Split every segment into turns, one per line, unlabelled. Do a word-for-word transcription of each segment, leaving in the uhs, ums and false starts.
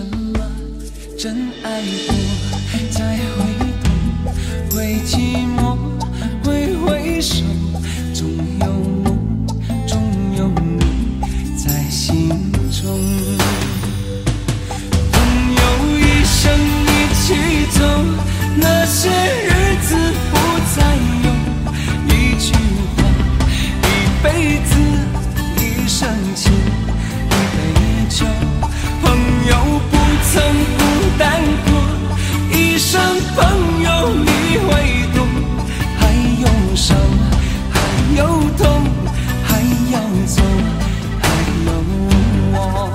么真爱过，再回头，会寂寞，会回首，总有梦，总有你在心中。朋友一生一起走，那些日子不再有，一句话，一辈子，一生情，一杯酒。朋友不曾孤单过，一生朋友你会懂。还有伤，还有痛，还要走，还有我。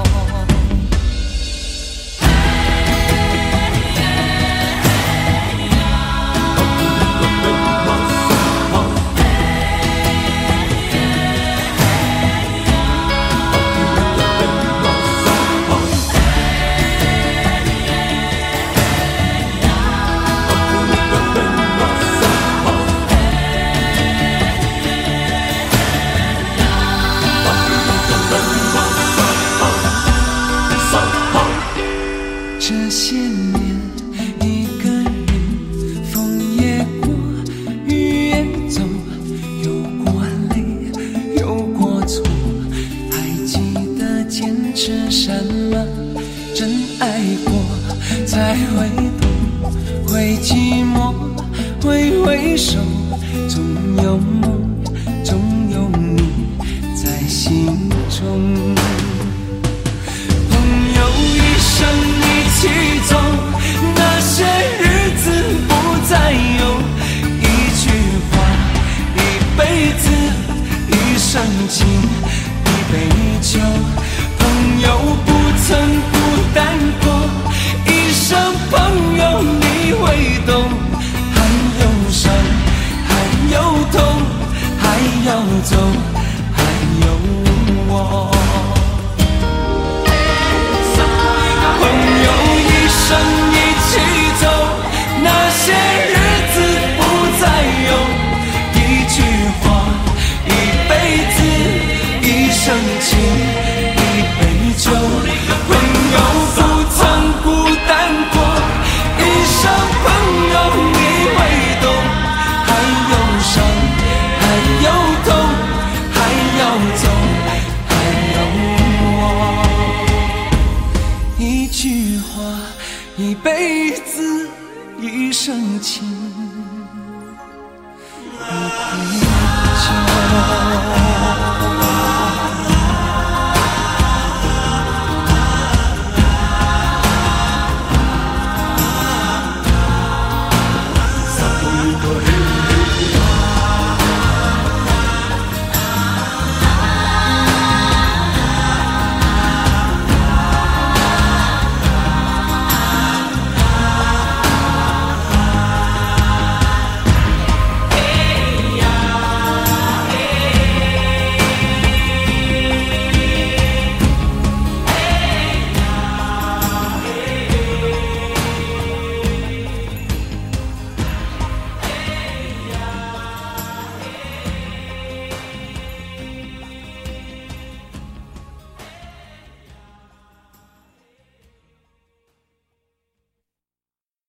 这些年一个人，风也过，雨也走，有过泪，有过错，还记得坚持什么？真爱过，才会懂，会寂寞，会回首，总有梦，总有你在心中。朋友一生一起走，那些日子不再有，一句话，一辈子，一生情，一杯酒。朋友不曾孤单过，一生朋友你会懂。还有伤，还有痛，还要走，还有我。朋友一生一起走，那些日子不再有，一句话，一辈子，一生情，一杯酒。朋友不曾孤单过，一生朋友你会懂。还有伤，还有痛，还要走，还有我。一句话，一辈子，一生情。